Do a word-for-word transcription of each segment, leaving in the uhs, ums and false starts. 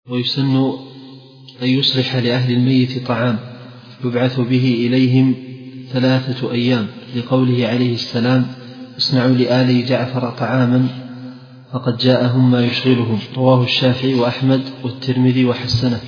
ويسن أن يصلح لأهل الميت طعام يبعث به إليهم ثلاثة أيام، لقوله عليه السلام: اصنعوا لآل جعفر طعاما فقد جاءهم ما يشغلهم. رواه الشافعي وأحمد والترمذي وحسنه.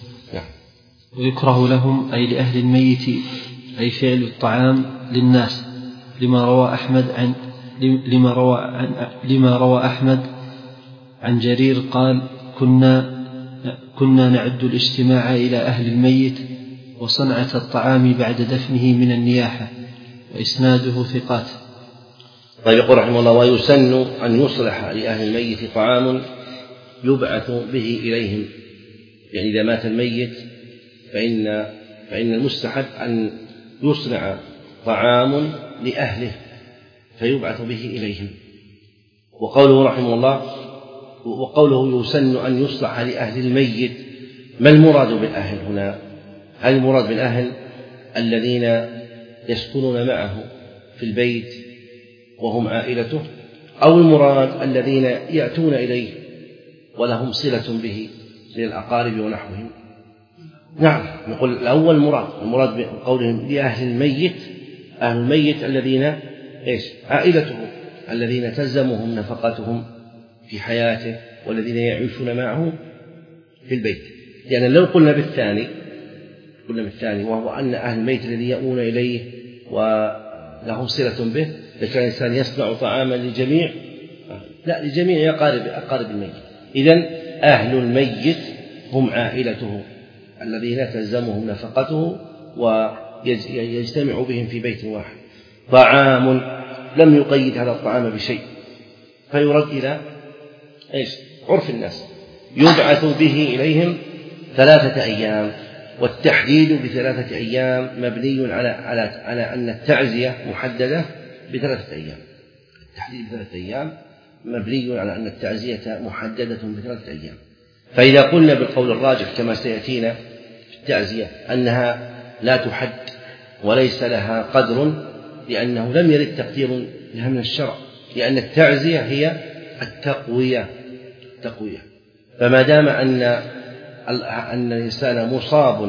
ويكره لهم أي لأهل الميت أي فعل الطعام للناس، لما روى أحمد عن لما روى عن لما روى أحمد عن جرير قال: كنا كنا نعد الاجتماع إلى أهل الميت وصنعة الطعام بعد دفنه من النياحة. وإسناده ثقات. طيب، يقول رحمه الله: ويسن أن يصلح لأهل الميت طعام يبعث به إليهم. يعني إذا مات الميت فإن فإن المستحب أن يصنع طعام لأهله فيبعث به إليهم. وقوله رحمه الله وقوله يسن أن يصلح لأهل الميت، ما المراد بالأهل هنا؟ هل المراد بالأهل الذين يسكنون معه في البيت وهم عائلته، أو المراد الذين يأتون إليه ولهم صلة به من الأقارب ونحوهم؟ نعم، نقول الأول مراد المراد بقولهم لأهل الميت، أهل الميت الذين إيش؟ عائلته، الذين تلزمهم نفقتهم في حياته والذين يعيشون معه في البيت. لأن يعني لو قلنا بالثاني قلنا بالثاني وهو أن أهل الميت الذي يأوون إليه ولهم صلة به، لكان الإنسان يصنع طعاما لجميع لا لجميع أقارب أقارب الميت. إذن أهل الميت هم عائلته الذين تلزمهم نفقته ويجتمع بهم في بيت واحد. طعام لم يقيد هذا الطعام بشيء، فيرد إلى إيش؟ عرف الناس. يبعث به إليهم ثلاثة أيام، والتحديد بثلاثة أيام مبني على على على أن التعزية محددة بثلاثة أيام. التحديد بثلاثة أيام مبني على أن التعزية محددة بثلاثة أيام. فإذا قلنا بالقول الراجح كما سيأتينا في التعزية أنها لا تحد وليس لها قدر، لأنه لم يرد تقدير لها من الشرع، لأن التعزية هي التقوية التقوية فما دام أن أن الإنسان مصاب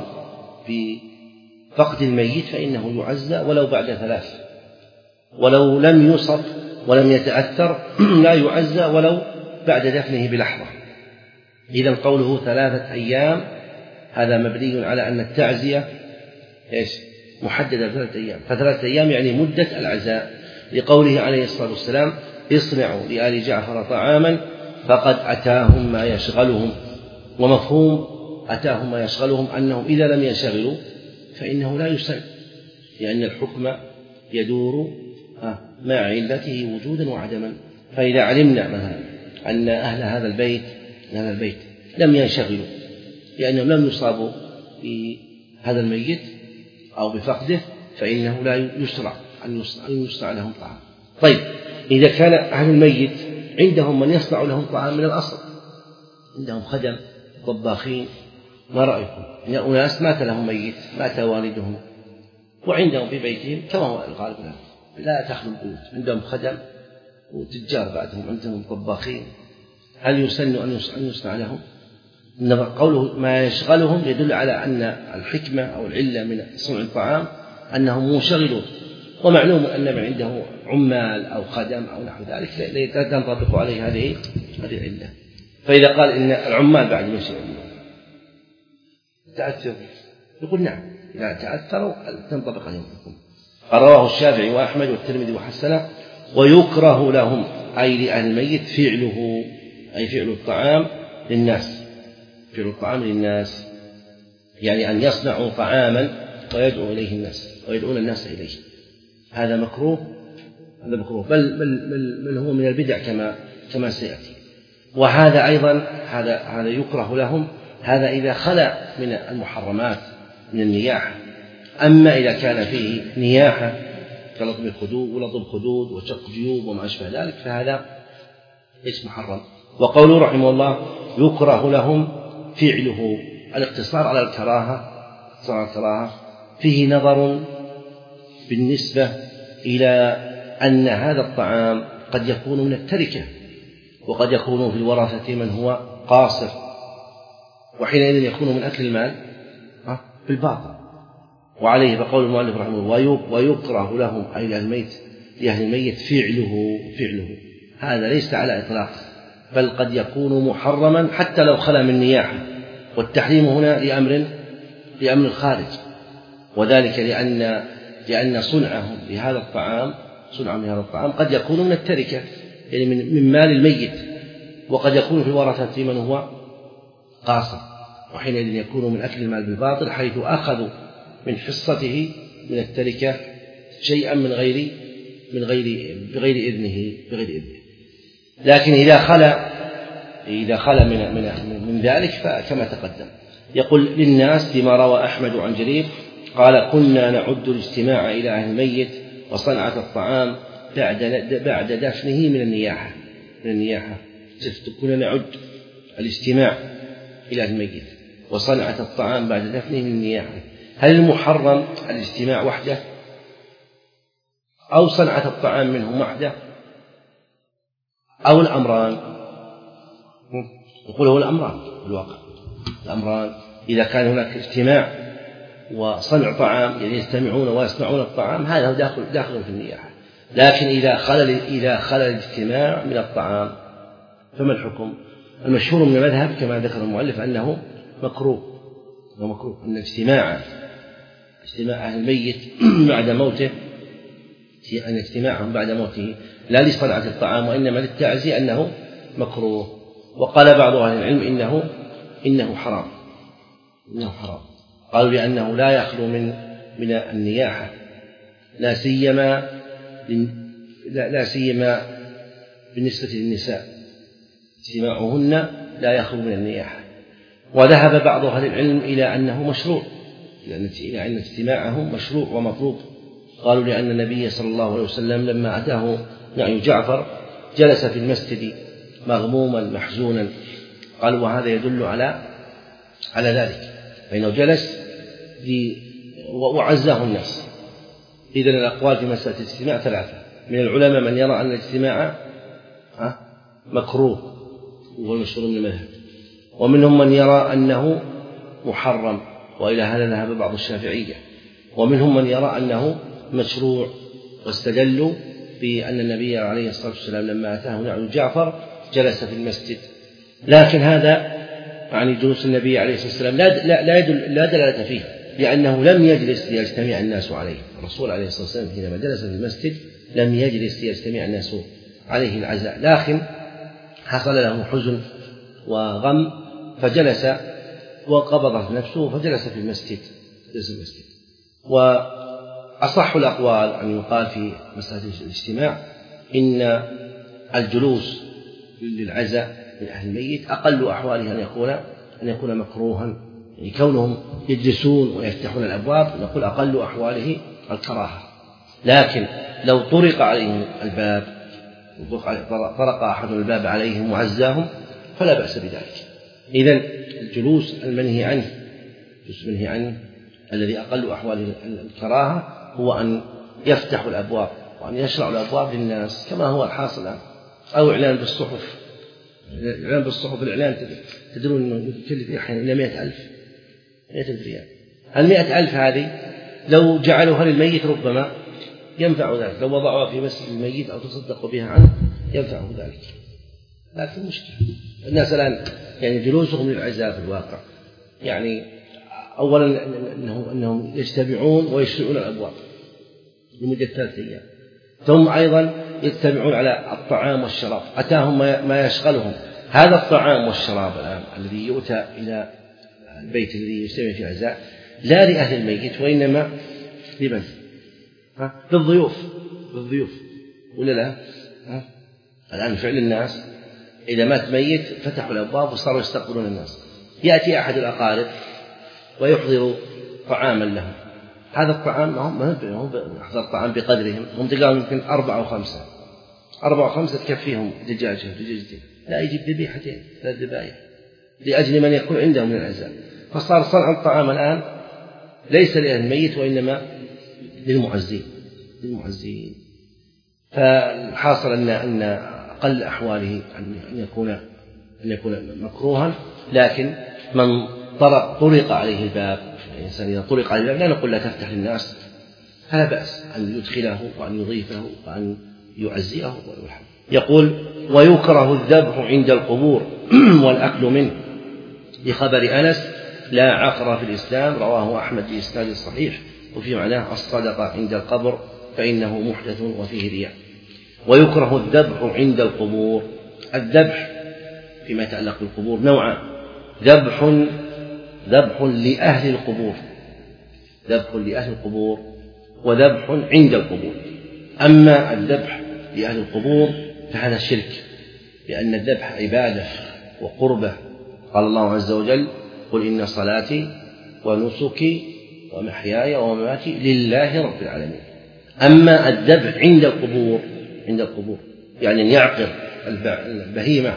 بفقد الميت فإنه يعزى ولو بعد ثلاث، ولو لم يصب ولم يتأثر لا يعزى ولو بعد دفنه بلحظة. إذن قوله ثلاثة أيام هذا مبني على أن التعزية إيش؟ محددة بثلاثة أيام، فثلاثة أيام يعني مدة العزاء، لقوله عليه الصلاة والسلام: اصنعوا لآل جعفر طعاما فقد أتاهم ما يشغلهم. ومفهوم أتاهم ما يشغلهم أنهم إذا لم ينشغلوا فإنه لا يسن، لأن الحكم يدور مع علته وجودا وعدما. فإذا علمنا مثلا أن أهل هذا البيت أهل البيت لم ينشغلوا لأنهم لم يصابوا بهذا الميت أو بفقده، فإنه لا يشرع أن يصنع لهم طعام. طيب، إذا كان أهل الميت عندهم من يصنع لهم طعام من الأصل، عندهم خدم طباخين، ما رأيكم؟ إن أناس مات لهم ميت، مات والدهم، وعندهم في بيتهم كما هو الغالب لهم لا تخلو البيوت، عندهم خدم وتجار بعدهم، عندهم طباخين، هل يسن أن يصنع لهم؟ قوله ما يشغلهم يدل على أن الحكمة أو العلة من صنع الطعام أنهم منشغلون، ومعلوم أن من عنده عمال أو خدم أو نحو ذلك لا تنطبق عليه هذه هذه العلة. فإذا قال إن العمال بعد ينشغلون تأثر، يقول نعم، إذا تأثروا تنطبق عليهم الحكم. رواه الشافعي وأحمد والترمذي وحسنه. ويكره لهم أي لأهل الميت فعله، أي فعل الطعام للناس، فعل الطعام للناس يعني أن يصنعوا طعاما ويدعو إليه الناس ويدعون الناس إليه، هذا مكروه، هذا مكروه بل, بل, بل, بل هو من البدع كما كما سيأتي. وهذا أيضا هذا هذا يكره لهم، هذا إذا خلا من المحرمات من النياحة. أما إذا كان فيه نياحة كلطم الخدود ولطم خدود وشق جيوب وما أشبه ذلك فهذا ليس محرم. وقوله رحمه الله يكره لهم فعله، الاقتصار على الكراهة على الكراهة فيه نظر بالنسبة إلى أن هذا الطعام قد يكون من التركة، وقد يكون في الورثة من هو قاصر، وحينئذ يكون من أكل المال بالباطل. وعليه فقول المؤلف رحمه الله ويكره لهم أي للميت لأهل الميت فعله فعله هذا ليس على إطلاق، بل قد يكون محرما حتى لو خلا من نياحة، والتحريم هنا لأمر لأمر خارج، وذلك لأن لأن صنعهم لهذا الطعام صنعهم لهذا الطعام قد يكون من التركة، يعني من, من مال الميت، وقد يكون في ورثة من هو قاصر، وحينئذ يكون من أكل المال بالباطل حيث أخذوا من حصته من التركة شيئا من غير من غير بغير إذنه بغير إذنه. لكن إذا خلا إذا خلا من من من ذلك فكما تقدم. يقول للناس فيما روى أحمد عن جرير قال كنا نعد الاجتماع إلى أهل الميت وصنعة الطعام بعد بعد دفنه من النياحة من النياحة كنا نعد الاجتماع إلى أهل الميت وصنعة الطعام بعد دفنه من النياحة. هل المحرم الاجتماع وحده أو صنعة الطعام منهم وحده أو الأمران؟ يقول هو الأمران في الواقع، الأمران إذا كان هناك اجتماع وصنع طعام يعني يجتمعون ويصنعون الطعام هذا داخل داخل في النياحة. لكن إذا خلل إذا خلل الاجتماع من الطعام فما الحكم؟ المشهور من المذهب كما ذكر المؤلف أنه مكروه، أنه مكروه أن اجتماع اجتماع أهل الميت بعد موته أن اجتماعهم بعد موته لا لصنعة الطعام وإنما للتعزية أنه مكروه. وقال بعض أهل العلم إنه إنه حرام إنه حرام قالوا لأنه لا يخلو من من النياحة لا سيما لا, لا سيما بالنسبة للنساء اجتماعهن لا يخلو من النياحة. وذهب بعض أهل العلم إلى أنه مشروع، إلى أن اجتماعهم مشروع ومطلوب. قالوا لأن النبي صلى الله عليه وسلم لما أتاه نعي جعفر جلس في المسجد مغموما محزونا، قالوا وهذا يدل على على ذلك، فإنه جلس وعزاه الناس. إذن الأقوال في مسألة الاجتماع ثلاثة، من العلماء من يرى أن الاجتماع مكروه وهو المشهور من المذهب، ومنهم من يرى أنه محرم وإلى هذا ذهب بعض الشافعية، ومنهم من يرى أنه مشروع، واستدلوا بأن النبي عليه الصلاة والسلام لما أتاه نعي جعفر جلس في المسجد. لكن هذا يعني جلوس النبي عليه الصلاة والسلام لا لا لا, يدل لا دلالة فيه، لأنه لم يجلس ليجتمع الناس عليه. الرسول عليه الصلاة والسلام حينما جلس في المسجد لم يجلس ليجتمع الناس عليه العزاء، لكن حصل له حزن وغم فجلس وقبضت نفسه فجلس في المسجد جلس في المسجد. وأصح الأقوال أن يقال في مسألة الاجتماع إن الجلوس للعزاء من أهل الميت أقل أحواله أن يكون أن يكون مكروها، يعني كونهم يجلسون ويفتحون الأبواب نقول أقل أحواله الكراهة. لكن لو طرق عليهم الباب طرق أحد الباب عليهم وعزاهم فلا بأس بذلك. إذن الجلوس المنهي عنه الجلوس المنهي عنه الذي أقل أحواله الكراهة هو أن يفتح الأبواب وأن يشرع الأبواب للناس كما هو الحاصل الآن، أو إعلان بالصحف. الإعلان بالصحف الإعلان تدرون أنه يكلف أحيانا إلى مئة ألف مئة ألف ريال. المئة ألف هذه لو جعلوها للميت ربما ينفع ذلك، لو وضعوها في مسجد الميت أو تصدقوا بها عنه ينفع ذلك. لكن مشكلة الناس الآن يعني جلوسهم للعزاء في الواقع يعني أولا أنهم, أنهم يجتمعون ويشرعون الأبواب لمدة ثلاثة أيام، ثم أيضا يجتمعون على الطعام والشراب، أتاهم ما يشغلهم. هذا الطعام والشراب الآن الذي يؤتى إلى البيت الذي يجتمع فيه العزاء لا لأهل الميت وإنما لمن؟ للضيوف للضيوف ولا لا؟ ها؟ الآن فعل الناس إذا مات ميت فتحوا الأبواب وصاروا يستقبلون الناس، يأتي أحد الأقارب ويحضر طعاما لهم. هذا الطعام هم يحضر طعام بقدرهم، هم تلقاهم يمكن أربعة أو خمسة أربعة أو خمسة تكفيهم دجاجة دجاجتين، لا يجيب ذبيحتين ثلاث ذبائح لأجل من يكون عندهم من العزاء. فصار صنع الطعام الآن ليس لأهل الميت وإنما للمعزين للمعزين. فالحاصل أن أن أقل أحواله أن يكون أن يكون مكروها، لكن من طرق, طرق عليه الباب، الإنسان إذا طرق عليه الباب لا نقول لا تفتح للناس، فلا بأس أن يدخله وأن يضيفه وأن يعزيه ويرحمه. يقول: ويكره الذبح عند القبور والأكل منه، لخبر أنس: لا عقر في الإسلام، رواه أحمد بإسناد صحيح، وفي معناه الصدقة عند القبر فإنه محدث وفيه رياء. ويكره الذبح عند القبور. الذبح فيما يتعلق بالقبور نوعان: ذبح ذبح لأهل القبور ذبح لأهل القبور وذبح عند القبور. أما الذبح لأهل القبور فهذا شرك، لأن الذبح عبادة وقربة. قال الله عز وجل: قل إن صلاتي ونسكي ومحياي ومماتي لله رب العالمين. أما الذبح عند القبور عند القبور يعني أن يعقر البهيمة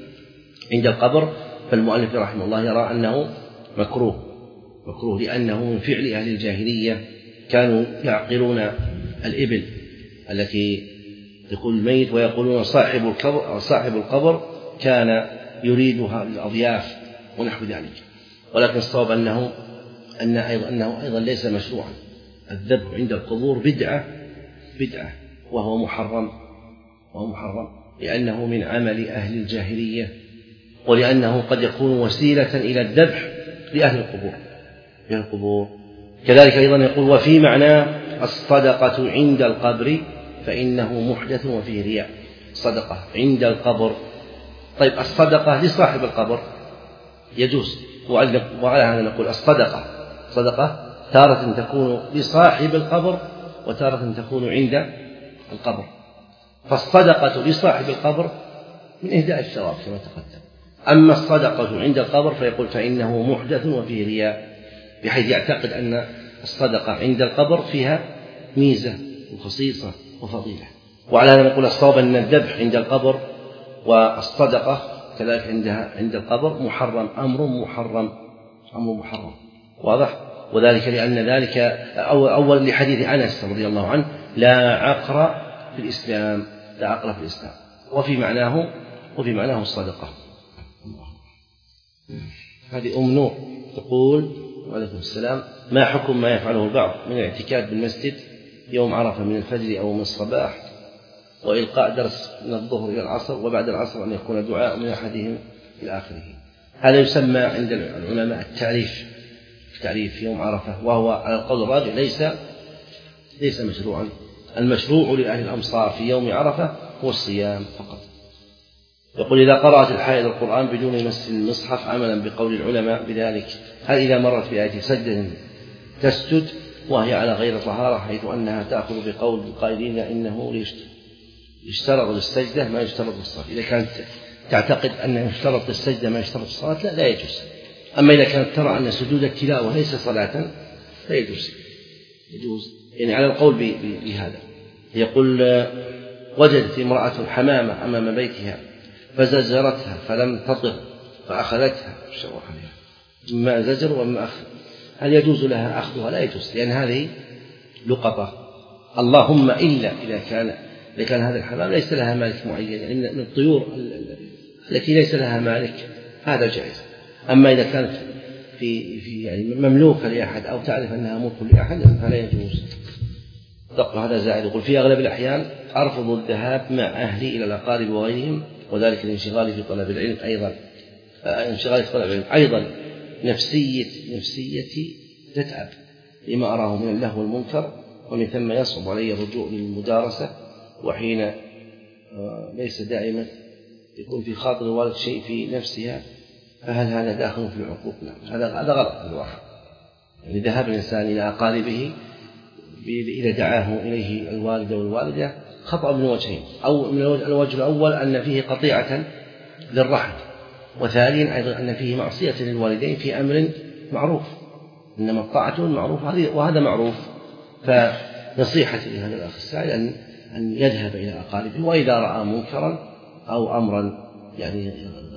عند القبر، فالمؤلف رحمه الله يرى أنه مكروه مكروه لأنه من فعل أهل الجاهلية، كانوا يعقرون الإبل التي يقول الميت ويقولون صاحب القبر, صاحب القبر كان يريدها للأضياف ونحو ذلك. ولكن الصواب أنه أن أيضا أنه أيضا ليس مشروعا. الذبح عند القبور بدعة بدعة وهو محرم وهو محرم لأنه من عمل أهل الجاهلية، ولأنه قد يكون وسيلة إلى الذبح لأهل القبور لأهل القبور كذلك أيضا يقول: وفي معناه الصدقة عند القبر فإنه محدث وفيه رياء. صدقة عند القبر. طيب الصدقة لصاحب القبر يجوز، وعلى هذا نقول الصدقة صدقة تارة تكون لصاحب القبر وتارة تكون عند القبر. فالصدقة لصاحب القبر من إهداء الثواب كما تقدم. أما الصدقة عند القبر فيقول فإنه محدث وفيه رياء، بحيث يعتقد أن الصدقة عند القبر فيها ميزة وخصيصة وفضيلة. وعلى هذا نقول الصواب أن الذبح عند القبر والصدقة كذلك عندها عند القبر محرم، أمر محرم أمر محرم واضح. وذلك لأن ذلك أول لحديث أنس رضي الله عنه: لا عقر في الإسلام لا عقر في الإسلام وفي معناه وفي معناه الصدقة. هذه أم نور تقول: وعليكم السلام، ما حكم ما يفعله البعض من الاعتكاف بالمسجد يوم عرفة من الفجر أو من الصباح، وإلقاء درس من الظهر إلى العصر، وبعد العصر أن يكون دعاء من أحدهم إلى آخره؟ هذا يسمى عند العلماء التعريف التعريف في يوم عرفة، وهو على القول الراجح ليس ليس مشروعا. المشروع لأهل الأمصار في يوم عرفة هو الصيام فقط. يقول: إذا قرأت الحائض القرآن بدون مس المصحف عملا بقول العلماء بذلك، هل إذا مرت بآية سجدة تسجد وهي على غير طهارة، حيث أنها تأخذ بقول القائلين إنه يشترط للسجدة ما يشترط للصلاة؟ إذا كانت تعتقد أن يشترط للسجدة ما يشترط للصلاة لا لا يجوز. أما إذا كانت ترى أن سجود التلاوة ليس صلاة لا يجوز يجوز يعني على القول بهذا. يقول: وجدت امرأة حمامة أمام بيتها فزجرتها فلم تطر فأخذتها ما زجر وما أخذ، هل يجوز لها أخذها؟ لا يجوز، لأن هذه لقطة. اللهم إلا إذا كان إذا كان هذا الحمام ليس لها مالك معين، يعني من الطيور التي ليس لها مالك هذا جائز. أما إذا كانت في في يعني مملوكة لأحد أو تعرف أنها ملك لأحد فلا يجوز. هذا زائد. يقول: في أغلب الأحيان أرفض الذهاب مع أهلي إلى الأقارب وغيرهم، وذلك الانشغال في طلب العلم أيضا انشغال في طلب العلم أيضا نفسية نفسيتي تتعب لما أراه من اللهو والمنكر، ومن ثم يصعب علي الرجوع للمدارسة، وحين ليس دائما يكون في خاطر الوالد شيء في نفسها، فهل هذا داخل في العقوق؟ نعم، هذا هذا غلط في الواقع. يعني ذهاب الإنسان إلى أقاربه إذا دعاه إليه الوالد والوالدة خطأ من وجهين: أو من الوجه الأول أن فيه قطيعة للرحم، وثانيا أيضا أن فيه معصية للوالدين في أمر معروف، إنما الطاعة المعروف وهذا معروف. فنصيحتي لهذا الأخ السائل أن أن يذهب إلى أقاربه، وإذا رأى منكرا أو أمرا يعني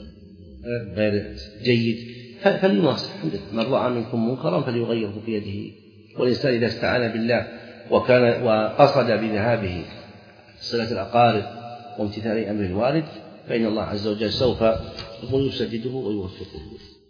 غير جيد فليناصح. من رأى منكم منكرا فليغيره بيده. والإنسان إذا استعان بالله وكان وقصد بذهابه صلة الأقارب وامتثال أمر الوالد فإن الله عز وجل سوف يسدده ويوفقه.